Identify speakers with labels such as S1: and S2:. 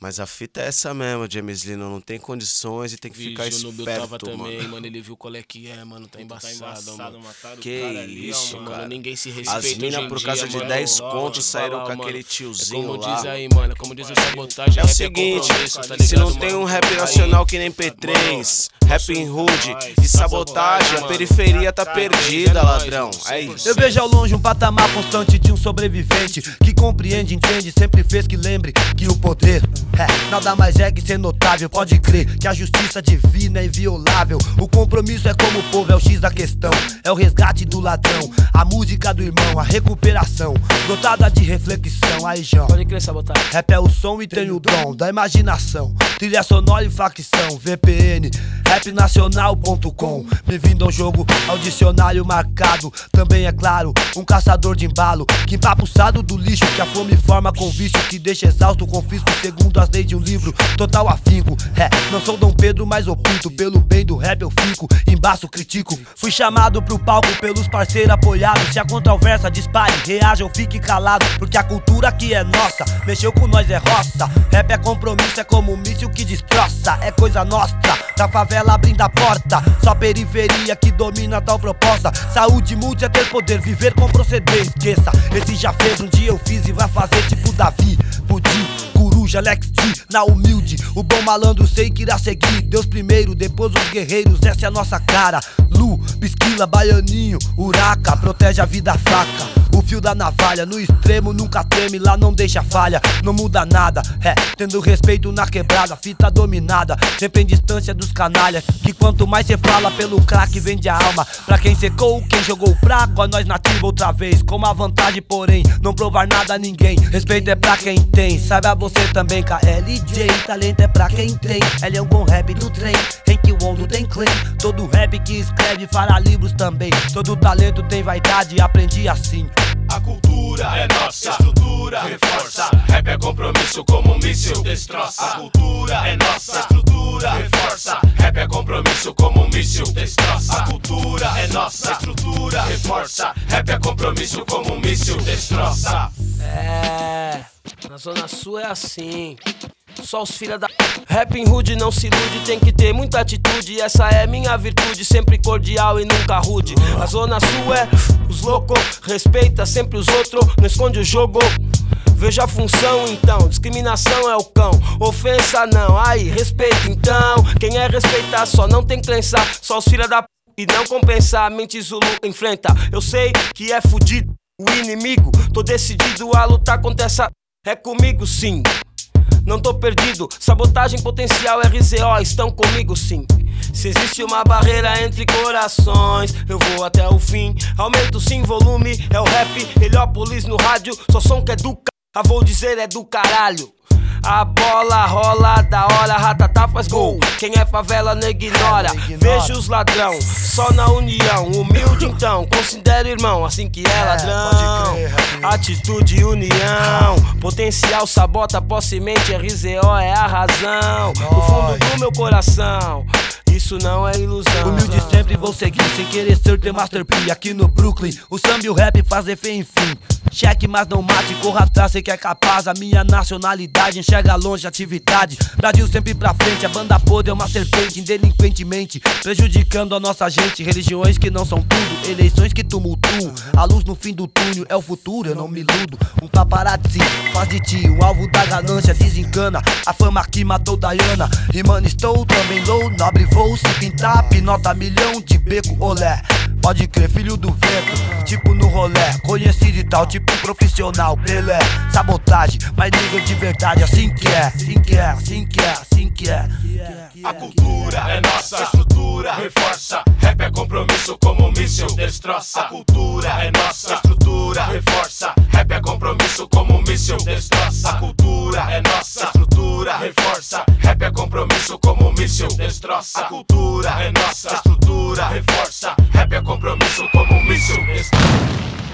S1: Mas a fita é essa mesmo, James Lino, não tem condições e tem que ficar esperto,
S2: o Nubio tava também,
S1: mano.
S2: mano, ele viu qual é que é, mano, tá embaçado, mano.
S1: Que
S2: Ali,
S1: isso,
S2: mano,
S1: cara.
S2: ninguém se respeita.
S1: As minas por causa de 10 contos saíram com aquele tiozinho
S2: como
S1: lá.
S2: Diz aí, mano, como diz o Sabotagem,
S1: É o seguinte, se não tem um rap nacional que nem P3, Rap Hood e Sabotagem, a periferia tá perdida, ladrão. É isso.
S3: Eu vejo ao longe um patamar constante de um sobrevivente que compreende, entende, sempre fez que lembre que o poder nada mais é que ser notável. Pode crer que a justiça divina é inviolável. O compromisso é como o povo, é o X da questão. É o resgate do ladrão, a música do irmão, a recuperação dotada de reflexão. Aí, João,
S2: pode crer, Sabotagem.
S3: rap é o som e tem o dom da imaginação. Trilha sonora e facção, VPN, rapnacional.com. Bem-vindo ao jogo, ao dicionário marcado. Também é claro, um caçador de embalo, que empapuçado do lixo que a fome forma com vício, que deixa exausto, confisco segundo as leis de um livro. Total afinco, não sou Dom Pedro, mas opinto. Pelo bem do rap eu fico, embaço critico. Fui chamado pro palco pelos parceiros apoiados. Se a controvérsia dispare, reaja ou fique calado, porque a cultura aqui é nossa, mexeu com nós é roça. Rap é compromisso, é como um míssil que destroça. É coisa nossa, da favela abrindo a porta. Só periferia que domina tal proposta. Saúde multi é ter poder, viver com proceder. Esqueça, esse já fez, um dia eu fiz e vai fazer tipo Davi, Pudim, Coruja, Alex T, na humilde. O bom malandro sei que irá seguir. Deus primeiro, depois os guerreiros, essa é a nossa cara. Lu, Pisquila, Baianinho, Uraca, protege a vida fraca. O fio da navalha, no extremo nunca treme, lá não deixa falha. Não muda nada, tendo respeito na quebrada. Fita dominada, sempre em distância dos canalhas. Que quanto mais cê fala pelo crack vende a alma. Pra quem secou, quem jogou fraco, a nós nativa outra vez. Com uma vantagem porém, não provar nada a ninguém. Respeito é pra quem tem, saiba você também. KLJ, talento é pra quem tem. Ele é um bom rap do trem, em que o mundo tem claim. Todo rap que escreve fará livros também. Todo talento tem vaidade, aprendi assim.
S4: A cultura é nossa, estrutura reforça. Rap é compromisso como um míssil destroça. A cultura é nossa, estrutura reforça. Rap é compromisso como um míssil destroça. A cultura é nossa, estrutura reforça. Rap é compromisso como um míssil destroça.
S2: Na Zona Sul é assim. Só os filha da... Rap Hood não se ilude, tem que ter muita atitude. Essa é minha virtude, sempre cordial e nunca rude. A Zona Sul é os loucos, respeita sempre os outros, não esconde o jogo. Veja a função então, discriminação é o cão. Ofensa não, aí respeita então. Quem é respeitar só não tem crença. Só os filha da p... e não compensar. Mente Zulu enfrenta, eu sei que é fudido o inimigo. Tô decidido a lutar contra essa... É comigo sim, não tô perdido. Sabotagem potencial, RZO estão comigo sim. Se existe uma barreira entre corações, eu vou até o fim. Aumento sim volume, é o rap Heliópolis no rádio. Só som que é do vou dizer é do caralho. A bola rola da hora, ratatá faz gol. Quem é favela não ignora. Vejo os ladrão, só na união. Humilde então, considero irmão, assim que é ladrão. Atitude e união, potencial sabota, posse mente, RZO é a razão. No fundo do meu coração, isso não é ilusão.
S3: Humilde sempre vou seguir, sem querer ser The Master P. Aqui no Brooklyn, o samba e o rap fazem fé enfim. Cheque, mas não mate, corra atrás, sei que é capaz. A minha nacionalidade enxerga longe a atividade. Brasil sempre pra frente, a banda podre é uma serpente, indelinquentemente prejudicando a nossa gente. Religiões que não são tudo, eleições que tumultuam. A luz no fim do túnel é o futuro, eu não me iludo. Um paparazzi faz de ti um alvo da ganância, desencana a fama que matou Diana. Rimando estou também low, nobre voo, se pintar, pinota milhão de beco, olé. Pode crer, filho do vento, tipo no rolé. Conhecido e tal, tipo um profissional, Pelé. Sabotagem, mas nível de verdade, assim que é, assim que é, assim que é, assim que é.
S4: A cultura é nossa, a estrutura reforça. Rap é compromisso como um míssil destroça. A cultura é nossa, a estrutura reforça. Rap é compromisso como um míssil destroça. A cultura é nossa, a estrutura reforça. Rap é compromisso como um míssil destroça. A cultura é nossa, a estrutura reforça. Rap é compromisso como um míssil destroça.